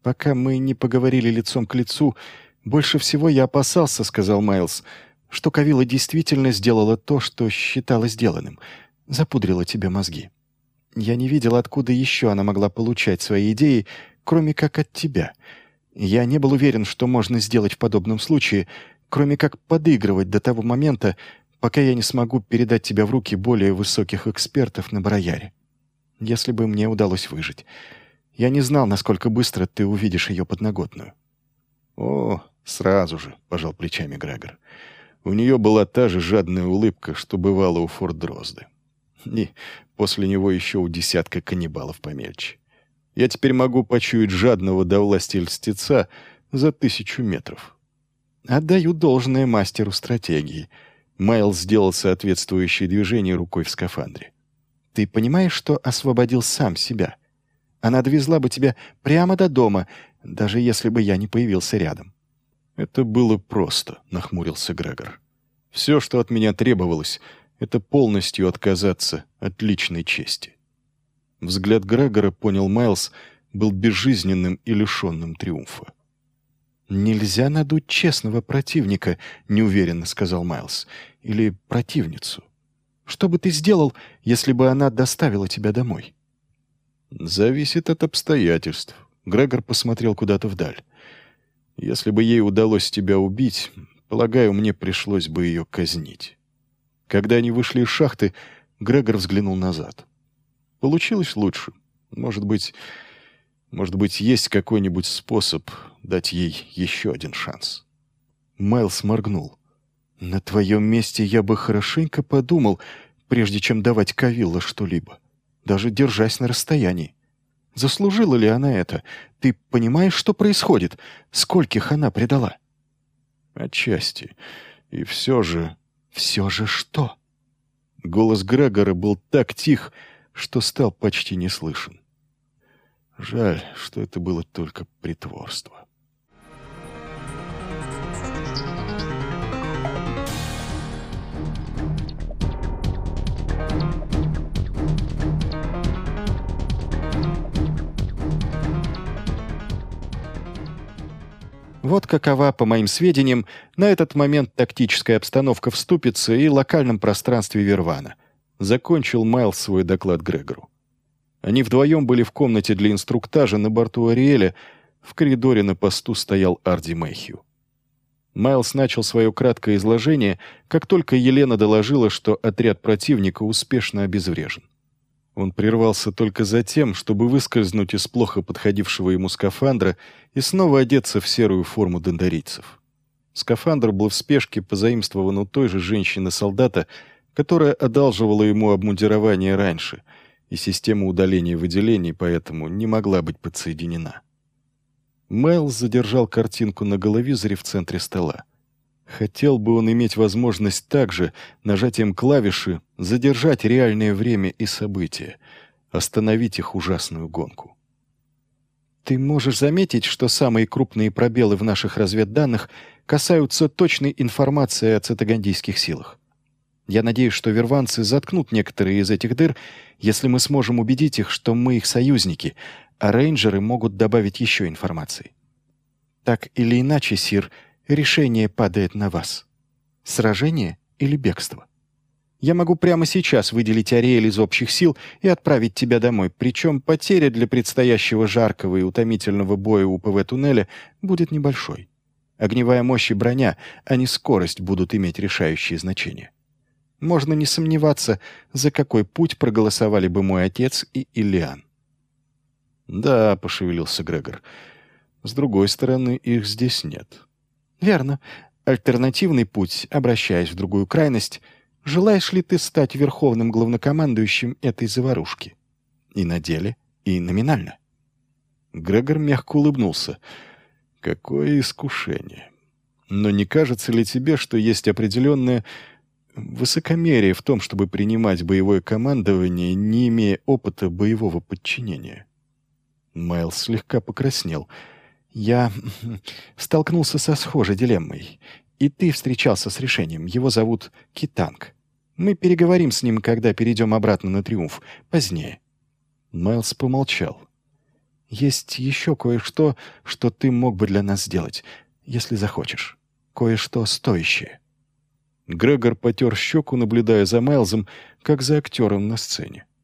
«Пока мы не поговорили лицом к лицу, больше всего я опасался, — сказал Майлз, — что Кавилла действительно сделала то, что считала сделанным, запудрила тебе мозги. Я не видел, откуда еще она могла получать свои идеи, кроме как от тебя. Я не был уверен, что можно сделать в подобном случае, кроме как подыгрывать до того момента, пока я не смогу передать тебя в руки более высоких экспертов на Барояре. Если бы мне удалось выжить. Я не знал, насколько быстро ты увидишь ее подноготную». «О, сразу же», — пожал плечами Грегор. «У нее была та же жадная улыбка, что бывала у Форт Дрозды. И после него еще у десятка каннибалов помельче. Я теперь могу почуять жадного до власти льстеца за 1000 метров». «Отдаю должное мастеру стратегии». Майлз сделал соответствующее движение рукой в скафандре. «Ты понимаешь, что освободил сам себя? Она довезла бы тебя прямо до дома, даже если бы я не появился рядом». «Это было просто», — нахмурился Грегор. «Все, что от меня требовалось, это полностью отказаться от личной чести». Взгляд Грегора, понял Майлз, был безжизненным и лишенным триумфа. «Нельзя надуть честного противника», — неуверенно сказал Майлз. «Или противницу. Что бы ты сделал, если бы она доставила тебя домой?» «Зависит от обстоятельств». Грегор посмотрел куда-то вдаль. «Если бы ей удалось тебя убить, полагаю, мне пришлось бы ее казнить». Когда они вышли из шахты, Грегор взглянул назад. Получилось лучше. Может быть, есть какой-нибудь способ дать ей еще один шанс. Майлз моргнул. «На твоем месте я бы хорошенько подумал, прежде чем давать Кавилла что-либо, даже держась на расстоянии. Заслужила ли она это? Ты понимаешь, что происходит? Скольких она предала?» «Отчасти. И все же...» «Все же что?» Голос Грегора был так тих, что стал почти не слышен. Жаль, что это было только притворство. Вот какова, по моим сведениям, на этот момент тактическая обстановка в Ступице и локальном пространстве Вервана. Закончил Майлз свой доклад Грегору. Они вдвоем были в комнате для инструктажа на борту Ариэля. В коридоре на посту стоял Арди Мэйхью. Майлз начал свое краткое изложение, как только Елена доложила, что отряд противника успешно обезврежен. Он прервался только за тем, чтобы выскользнуть из плохо подходившего ему скафандра и снова одеться в серую форму дондорийцев. Скафандр был в спешке позаимствован у той же женщины-солдата, которая одалживала ему обмундирование раньше, и система удаления выделений поэтому не могла быть подсоединена. Майлз задержал картинку на головизоре в центре стола. Хотел бы он иметь возможность также, нажатием клавиши, задержать реальное время и события, остановить их ужасную гонку. «Ты можешь заметить, что самые крупные пробелы в наших разведданных касаются точной информации о цитагандийских силах. Я надеюсь, что верванцы заткнут некоторые из этих дыр, если мы сможем убедить их, что мы их союзники, а рейнджеры могут добавить еще информации. Так или иначе, сир, решение падает на вас. Сражение или бегство? Я могу прямо сейчас выделить Ариэль из общих сил и отправить тебя домой, причем потеря для предстоящего жаркого и утомительного боя у ПВ-туннеля будет небольшой. Огневая мощь и броня, а не скорость будут иметь решающее значение. Можно не сомневаться, за какой путь проголосовали бы мой отец и Иллиан». «Да», — пошевелился Грегор. «С другой стороны, их здесь нет». «Верно. Альтернативный путь, обращаясь в другую крайность, желаешь ли ты стать верховным главнокомандующим этой заварушки? И на деле, и номинально». Грегор мягко улыбнулся. «Какое искушение! Но не кажется ли тебе, что есть определенное высокомерие в том, чтобы принимать боевое командование, не имея опыта боевого подчинения?» Майлз слегка покраснел. «Я столкнулся со схожей дилеммой. И ты встречался с решением. Его зовут Китанг. Мы переговорим с ним, когда перейдем обратно на Триумф. Позднее». Майлз помолчал. Есть еще кое-что, что ты мог бы для нас сделать, если захочешь. Кое-что стоящее». Грегор потер щеку, наблюдая за Майлзом, как за актером на сцене.